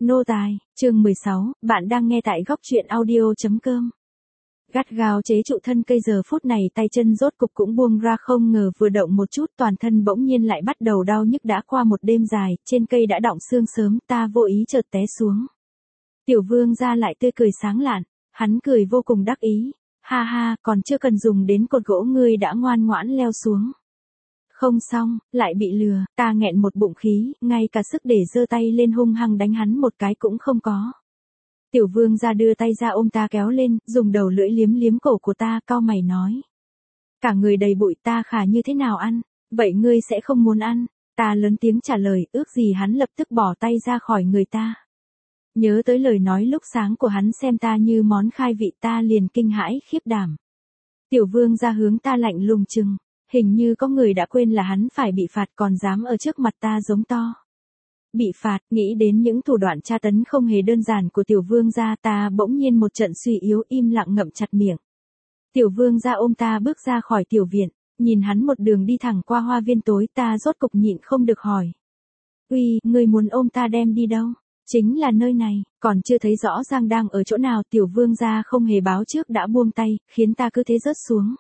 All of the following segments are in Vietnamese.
Nô tài, chương 16, bạn đang nghe tại góc truyện audio.com. Gắt gao chế trụ thân cây giờ phút này tay chân rốt cục cũng buông ra không ngờ vừa động một chút toàn thân bỗng nhiên lại bắt đầu đau nhức đã qua một đêm dài, trên cây đã đọng sương sớm ta vô ý chợt té xuống. Tiểu vương ra lại tươi cười sáng lạn, hắn cười vô cùng đắc ý, ha ha còn chưa cần dùng đến cột gỗ ngươi đã ngoan ngoãn leo xuống. Không xong, lại bị lừa, ta nghẹn một bụng khí, ngay cả sức để giơ tay lên hung hăng đánh hắn một cái cũng không có. Tiểu vương ra đưa tay ra ôm ta kéo lên, dùng đầu lưỡi liếm liếm cổ của ta, cau mày nói. Cả người đầy bụi ta khả như thế nào ăn, vậy ngươi sẽ không muốn ăn, ta lớn tiếng trả lời, ước gì hắn lập tức bỏ tay ra khỏi người ta. Nhớ tới lời nói lúc sáng của hắn xem ta như món khai vị ta liền kinh hãi khiếp đảm. Tiểu vương ra hướng ta lạnh lùng chừng. Hình như có người đã quên là hắn phải bị phạt còn dám ở trước mặt ta giống to. Bị phạt, nghĩ đến những thủ đoạn tra tấn không hề đơn giản của tiểu vương gia ta bỗng nhiên một trận suy yếu im lặng ngậm chặt miệng. Tiểu vương gia ôm ta bước ra khỏi tiểu viện, nhìn hắn một đường đi thẳng qua hoa viên tối ta rốt cục nhịn không được hỏi. Uy, ngươi muốn ôm ta đem đi đâu? Chính là nơi này, còn chưa thấy rõ ràng đang ở chỗ nào tiểu vương gia không hề báo trước đã buông tay, khiến ta cứ thế rớt xuống.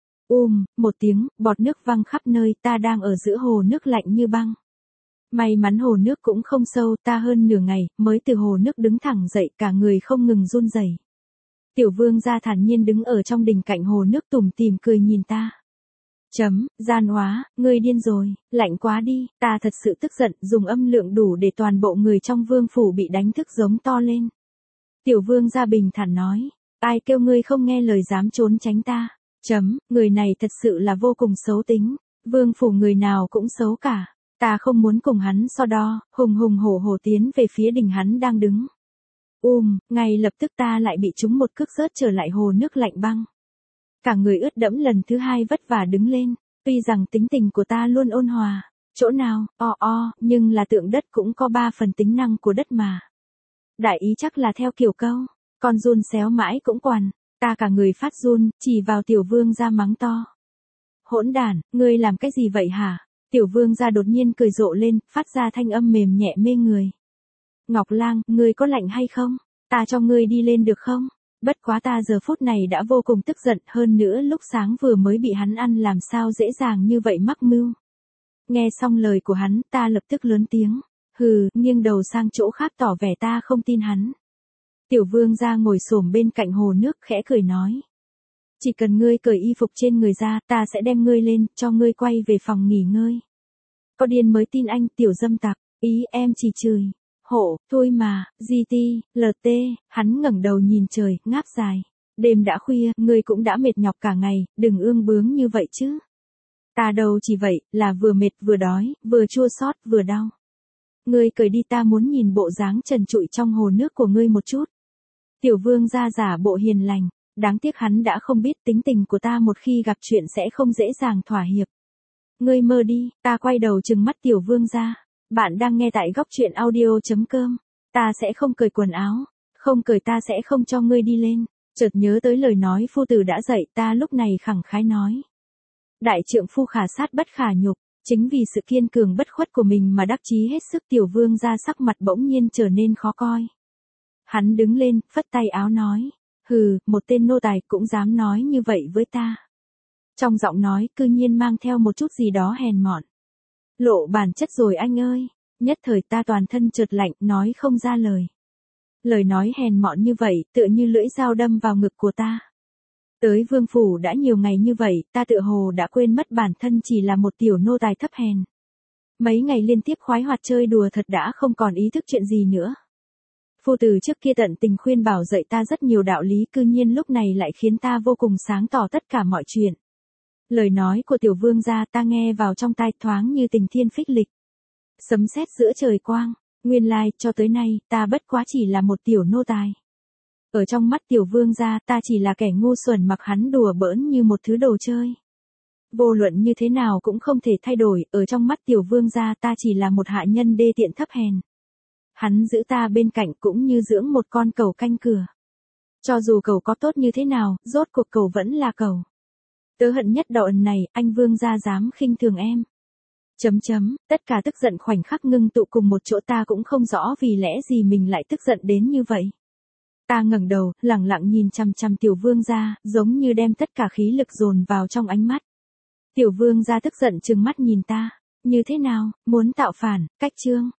Một tiếng, bọt nước văng khắp nơi, ta đang ở giữa hồ nước lạnh như băng. May mắn hồ nước cũng không sâu, ta hơn nửa ngày, mới từ hồ nước đứng thẳng dậy, cả người không ngừng run rẩy. Tiểu vương gia thản nhiên đứng ở trong đình cạnh hồ nước tủm tỉm cười nhìn ta. Gian hóa, ngươi điên rồi, lạnh quá đi, ta thật sự tức giận, dùng âm lượng đủ để toàn bộ người trong vương phủ bị đánh thức giống to lên. Tiểu vương gia bình thản nói, ai kêu ngươi không nghe lời dám trốn tránh ta. Người này thật sự là vô cùng xấu tính, vương phủ người nào cũng xấu cả, ta không muốn cùng hắn so đo, hùng hùng hổ hổ tiến về phía đình hắn đang đứng. Ngay lập tức ta lại bị trúng một cước rớt trở lại hồ nước lạnh băng. Cả người ướt đẫm lần thứ hai vất vả đứng lên, tuy rằng tính tình của ta luôn ôn hòa, chỗ nào, nhưng là tượng đất cũng có 3 phần tính năng của đất mà. Đại ý chắc là theo kiểu câu, con giun xéo mãi cũng quằn. Ta cả người phát run, chỉ vào tiểu vương ra mắng to. Hỗn đản, ngươi làm cái gì vậy hả? Tiểu vương ra đột nhiên cười rộ lên, phát ra thanh âm mềm nhẹ mê người. Ngọc Lang, ngươi có lạnh hay không? Ta cho ngươi đi lên được không? Bất quá ta giờ phút này đã vô cùng tức giận, hơn nữa lúc sáng vừa mới bị hắn ăn làm sao dễ dàng như vậy mắc mưu. Nghe xong lời của hắn, ta lập tức lớn tiếng. Nghiêng đầu sang chỗ khác tỏ vẻ ta không tin hắn. Tiểu vương ra ngồi xổm bên cạnh hồ nước khẽ cười nói. Chỉ cần ngươi cởi y phục trên người ra, ta sẽ đem ngươi lên, cho ngươi quay về phòng nghỉ ngơi. Có điên mới tin anh, tiểu dâm tặc, ý em chỉ chửi. Thôi mà, LT, hắn ngẩng đầu nhìn trời, ngáp dài. Đêm đã khuya, ngươi cũng đã mệt nhọc cả ngày, đừng ương bướng như vậy chứ. Ta đâu chỉ vậy, là vừa mệt vừa đói, vừa chua xót vừa đau. Ngươi cởi đi ta muốn nhìn bộ dáng trần trụi trong hồ nước của ngươi một chút. Tiểu vương ra giả bộ hiền lành, đáng tiếc hắn đã không biết tính tình của ta một khi gặp chuyện sẽ không dễ dàng thỏa hiệp. Ngươi mơ đi, ta quay đầu trừng mắt tiểu vương ra. Bạn đang nghe tại góc truyện audio.com. Ta sẽ không cởi quần áo, không cởi ta sẽ không cho ngươi đi lên. Chợt nhớ tới lời nói phu tử đã dạy ta lúc này khẳng khái nói. Đại trượng phu khả sát bất khả nhục, chính vì sự kiên cường bất khuất của mình mà đắc chí hết sức tiểu vương ra sắc mặt bỗng nhiên trở nên khó coi. Hắn đứng lên, phất tay áo nói, một tên nô tài cũng dám nói như vậy với ta. Trong giọng nói cư nhiên mang theo một chút gì đó hèn mọn. Lộ bản chất rồi anh ơi, nhất thời ta toàn thân chợt lạnh, nói không ra lời. Lời nói hèn mọn như vậy, tựa như lưỡi dao đâm vào ngực của ta. Tới vương phủ đã nhiều ngày như vậy, ta tựa hồ đã quên mất bản thân chỉ là một tiểu nô tài thấp hèn. Mấy ngày liên tiếp khoái hoạt chơi đùa thật đã không còn ý thức chuyện gì nữa. Phu tử trước kia tận tình khuyên bảo dạy ta rất nhiều đạo lý cư nhiên lúc này lại khiến ta vô cùng sáng tỏ tất cả mọi chuyện. Lời nói của tiểu vương gia ta nghe vào trong tai thoáng như tình thiên phích lịch. Sấm sét giữa trời quang, nguyên lai cho tới nay ta bất quá chỉ là một tiểu nô tài. Ở trong mắt tiểu vương gia ta chỉ là kẻ ngu xuẩn mặc hắn đùa bỡn như một thứ đồ chơi. Vô luận như thế nào cũng không thể thay đổi, ở trong mắt tiểu vương gia ta chỉ là một hạ nhân đê tiện thấp hèn. Hắn giữ ta bên cạnh cũng như dưỡng một con cẩu canh cửa. Cho dù cẩu có tốt như thế nào, rốt cuộc cẩu vẫn là cẩu. Tớ hận nhất đầu ẩn này, anh vương gia dám khinh thường em. Tất cả tức giận khoảnh khắc ngưng tụ cùng một chỗ, ta cũng không rõ vì lẽ gì mình lại tức giận đến như vậy. Ta ngẩng đầu, lẳng lặng nhìn chằm chằm Tiểu Vương gia, giống như đem tất cả khí lực dồn vào trong ánh mắt. Tiểu Vương gia tức giận trừng mắt nhìn ta, như thế nào, muốn tạo phản, cách trương.